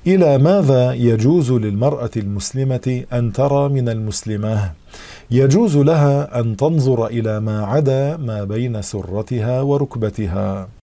إلى ماذا يجوز للمرأة المسلمة أن ترى من المسلمة؟ يجوز لها أن تنظر إلى ما عدا ما بين سرتها وركبتها.